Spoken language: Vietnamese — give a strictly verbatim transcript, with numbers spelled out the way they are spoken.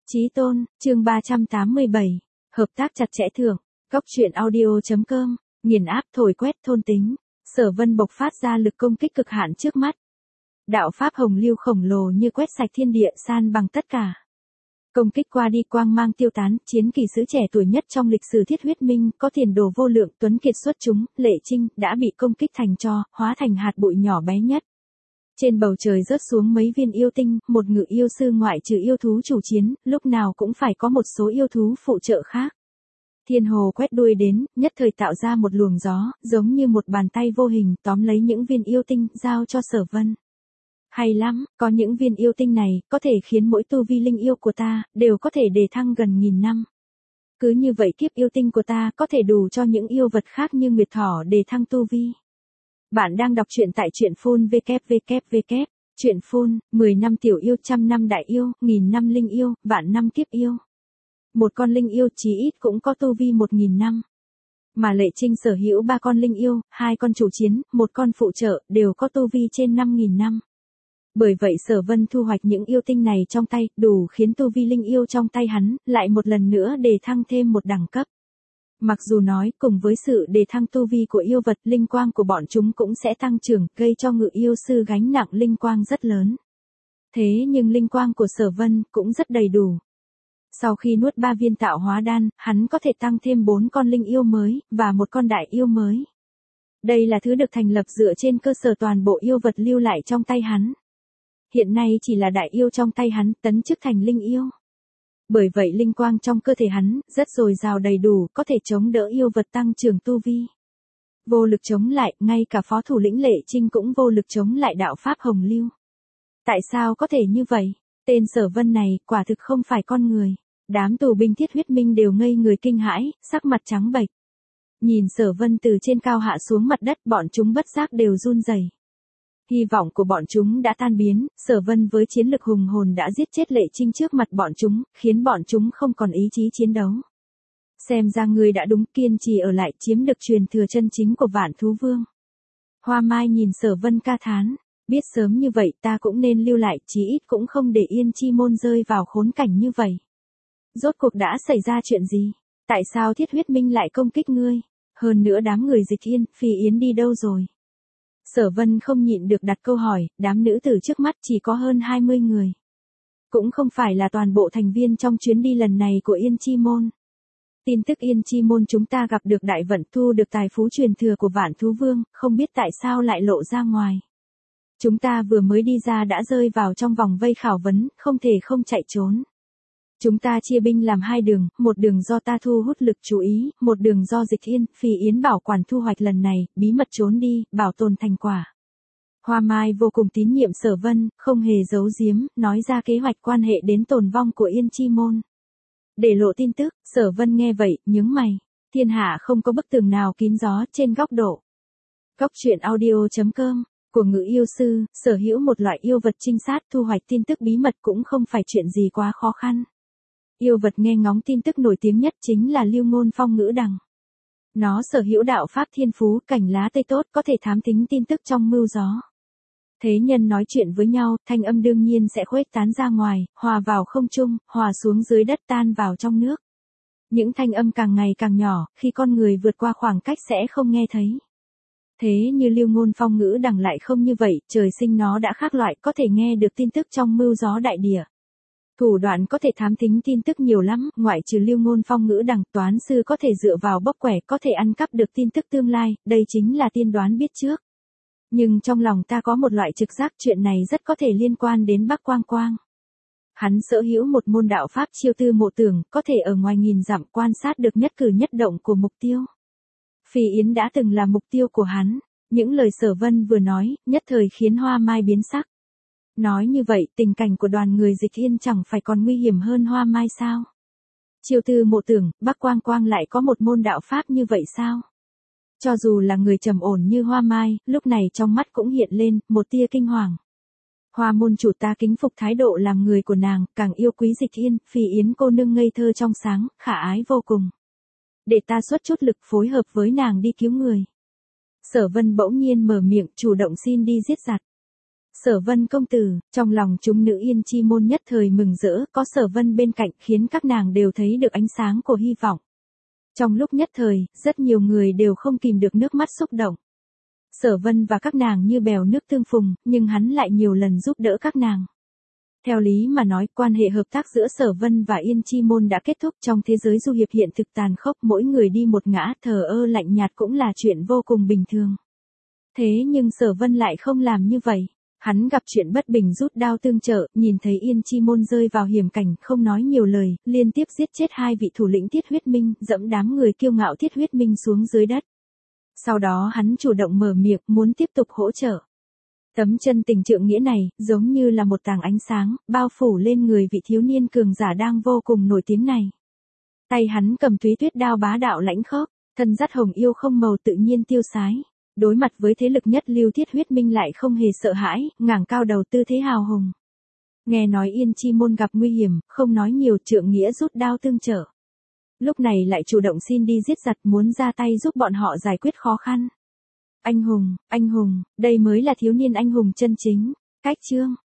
Chí tôn, chương ba trăm tám mươi bảy, hợp tác chặt chẽ thưởng, góc truyện audio.com, nghiền áp thổi quét thôn tính, Sở Vân bộc phát ra lực công kích cực hạn trước mắt. Đạo pháp hồng lưu khổng lồ như quét sạch thiên địa san bằng tất cả. Công kích qua đi quang mang tiêu tán, chiến kỳ sứ trẻ tuổi nhất trong lịch sử Thiết Huyết Minh, có tiền đồ vô lượng, tuấn kiệt xuất chúng, Lệ Trinh, đã bị công kích thành tro, hóa thành hạt bụi nhỏ bé nhất. Trên bầu trời rớt xuống mấy viên yêu tinh, một ngự yêu sư ngoại trừ yêu thú chủ chiến, lúc nào cũng phải có một số yêu thú phụ trợ khác. Thiên hồ quét đuôi đến, nhất thời tạo ra một luồng gió, giống như một bàn tay vô hình tóm lấy những viên yêu tinh, giao cho Sở Vân. Hay lắm, có những viên yêu tinh này, có thể khiến mỗi tu vi linh yêu của ta, đều có thể đề thăng gần nghìn năm. Cứ như vậy kiếp yêu tinh của ta có thể đủ cho những yêu vật khác như Nguyệt Thỏ đề thăng tu vi. Bạn đang đọc truyện tại truyện phun vê kép vê kép vê kép, truyện phun, mười năm tiểu yêu, trăm năm đại yêu, nghìn năm linh yêu, vạn năm kiếp yêu. Một con linh yêu chí ít cũng có tu vi một nghìn năm. Mà Lệ Trinh sở hữu ba con linh yêu, hai con chủ chiến, một con phụ trợ, đều có tu vi trên năm nghìn năm. Bởi vậy Sở Vân thu hoạch những yêu tinh này trong tay, đủ khiến tu vi linh yêu trong tay hắn, lại một lần nữa đề thăng thêm một đẳng cấp. Mặc dù nói, cùng với sự đề thăng tu vi của yêu vật, linh quang của bọn chúng cũng sẽ tăng trưởng, gây cho ngự yêu sư gánh nặng linh quang rất lớn. Thế nhưng linh quang của Sở Vân cũng rất đầy đủ. Sau khi nuốt ba viên tạo hóa đan, hắn có thể tăng thêm bốn con linh yêu mới, và một con đại yêu mới. Đây là thứ được thành lập dựa trên cơ sở toàn bộ yêu vật lưu lại trong tay hắn. Hiện nay chỉ là đại yêu trong tay hắn, tấn chức thành linh yêu. Bởi vậy linh quang trong cơ thể hắn, rất dồi dào đầy đủ, có thể chống đỡ yêu vật tăng trưởng tu vi. Vô lực chống lại, ngay cả phó thủ lĩnh Lệ Trinh cũng vô lực chống lại đạo pháp hồng lưu. Tại sao có thể như vậy? Tên Sở Vân này, quả thực không phải con người. Đám tù binh Thiết Huyết Minh đều ngây người kinh hãi, sắc mặt trắng bệch. Nhìn Sở Vân từ trên cao hạ xuống mặt đất, bọn chúng bất giác đều run rẩy. Hy vọng của bọn chúng đã tan biến, Sở Vân với chiến lực hùng hồn đã giết chết Lệ Trinh trước mặt bọn chúng, khiến bọn chúng không còn ý chí chiến đấu. Xem ra ngươi đã đúng, kiên trì ở lại, chiếm được truyền thừa chân chính của Vạn Thú Vương. Hoa Mai nhìn Sở Vân ca thán, biết sớm như vậy ta cũng nên lưu lại, chí ít cũng không để Yên Chi Môn rơi vào khốn cảnh như vậy. Rốt cuộc đã xảy ra chuyện gì? Tại sao Thiết Huyết Minh lại công kích ngươi? Hơn nữa đám người Dịch Yên, Phi Yến đi đâu rồi? Sở Vân không nhịn được đặt câu hỏi, đám nữ tử trước mắt chỉ có hơn hai mươi người. Cũng không phải là toàn bộ thành viên trong chuyến đi lần này của Yên Chi Môn. Tin tức Yên Chi Môn chúng ta gặp được đại vận, thu được tài phú truyền thừa của Vạn Thú Vương, không biết tại sao lại lộ ra ngoài. Chúng ta vừa mới đi ra đã rơi vào trong vòng vây khảo vấn, không thể không chạy trốn. Chúng ta chia binh làm hai đường, một đường do ta thu hút lực chú ý, một đường do Dịch Yên, Phi Yến bảo quản thu hoạch lần này, bí mật trốn đi, bảo tồn thành quả. Hoa Mai vô cùng tín nhiệm Sở Vân, không hề giấu giếm, nói ra kế hoạch quan hệ đến tồn vong của Yên Chi Môn. Để lộ tin tức, Sở Vân nghe vậy, nhướng mày. Thiên hạ không có bức tường nào kín gió, trên góc độ. Góc truyện audio.com, của ngự yêu sư, sở hữu một loại yêu vật trinh sát thu hoạch tin tức bí mật cũng không phải chuyện gì quá khó khăn. Yêu vật nghe ngóng tin tức nổi tiếng nhất chính là Lưu Ngôn Phong Ngữ Đằng. Nó sở hữu đạo pháp thiên phú, cảnh lá tây tốt, có thể thám thính tin tức trong mưu gió. Thế nhân nói chuyện với nhau, thanh âm đương nhiên sẽ khuếch tán ra ngoài, hòa vào không trung, hòa xuống dưới đất, tan vào trong nước. Những thanh âm càng ngày càng nhỏ, khi con người vượt qua khoảng cách sẽ không nghe thấy. Thế như Lưu Ngôn Phong Ngữ Đằng lại không như vậy, trời sinh nó đã khác loại, có thể nghe được tin tức trong mưu gió đại địa. Thủ đoạn có thể thám thính tin tức nhiều lắm, ngoại trừ Lưu Ngôn Phong Ngữ Đằng, toán sư có thể dựa vào bóc quẻ, có thể ăn cắp được tin tức tương lai, đây chính là tiên đoán biết trước. Nhưng trong lòng ta có một loại trực giác, chuyện này rất có thể liên quan đến Bắc Quang Quang. Hắn sở hữu một môn đạo pháp chiêu tư mộ tưởng, có thể ở ngoài nghìn dặm quan sát được nhất cử nhất động của mục tiêu. Phi Yến đã từng là mục tiêu của hắn, những lời Sở Vân vừa nói, nhất thời khiến Hoa Mai biến sắc. Nói như vậy, tình cảnh của đoàn người Dịch Yên chẳng phải còn nguy hiểm hơn Hoa Mai sao? Chiêu tư mộ tưởng, Bắc Quang Quang lại có một môn đạo pháp như vậy sao? Cho dù là người trầm ổn như Hoa Mai, lúc này trong mắt cũng hiện lên một tia kinh hoàng. Hoa môn chủ, ta kính phục thái độ làm người của nàng, càng yêu quý Dịch Yên, Phi Yến cô nương ngây thơ trong sáng, khả ái vô cùng. Để ta xuất chút lực phối hợp với nàng đi cứu người. Sở Vân bỗng nhiên mở miệng, chủ động xin đi giết giặc. Sở Vân công tử, trong lòng chúng nữ Yên Chi môn nhất thời mừng rỡ, có Sở Vân bên cạnh khiến các nàng đều thấy được ánh sáng của hy vọng. Trong lúc nhất thời, rất nhiều người đều không kìm được nước mắt xúc động. Sở Vân và các nàng như bèo nước tương phùng, nhưng hắn lại nhiều lần giúp đỡ các nàng. Theo lý mà nói, quan hệ hợp tác giữa Sở Vân và Yên Chi môn đã kết thúc. Trong thế giới du hiệp hiện thực tàn khốc, mỗi người đi một ngã, thờ ơ lạnh nhạt cũng là chuyện vô cùng bình thường. Thế nhưng Sở Vân lại không làm như vậy. Hắn gặp chuyện bất bình rút đao tương trợ, nhìn thấy Yên Chi môn rơi vào hiểm cảnh, không nói nhiều lời, liên tiếp giết chết hai vị thủ lĩnh Thiết Huyết Minh, dẫm đám người kiêu ngạo Thiết Huyết Minh xuống dưới đất. Sau đó hắn chủ động mở miệng, muốn tiếp tục hỗ trợ. Tấm chân tình trượng nghĩa này, giống như là một tảng ánh sáng, bao phủ lên người vị thiếu niên cường giả đang vô cùng nổi tiếng này. Tay hắn cầm Thúy Tuyết đao bá đạo lãnh khốc, thân dắt hồng yêu không màu tự nhiên tiêu sái. Đối mặt với thế lực nhất lưu Thiết Huyết Minh lại không hề sợ hãi, ngẩng cao đầu tư thế hào hùng. Nghe nói Yên Chi môn gặp nguy hiểm, không nói nhiều, trượng nghĩa rút đao tương trợ. Lúc này lại chủ động xin đi giết giặc, muốn ra tay giúp bọn họ giải quyết khó khăn. Anh hùng, anh hùng, đây mới là thiếu niên anh hùng chân chính. Cách chương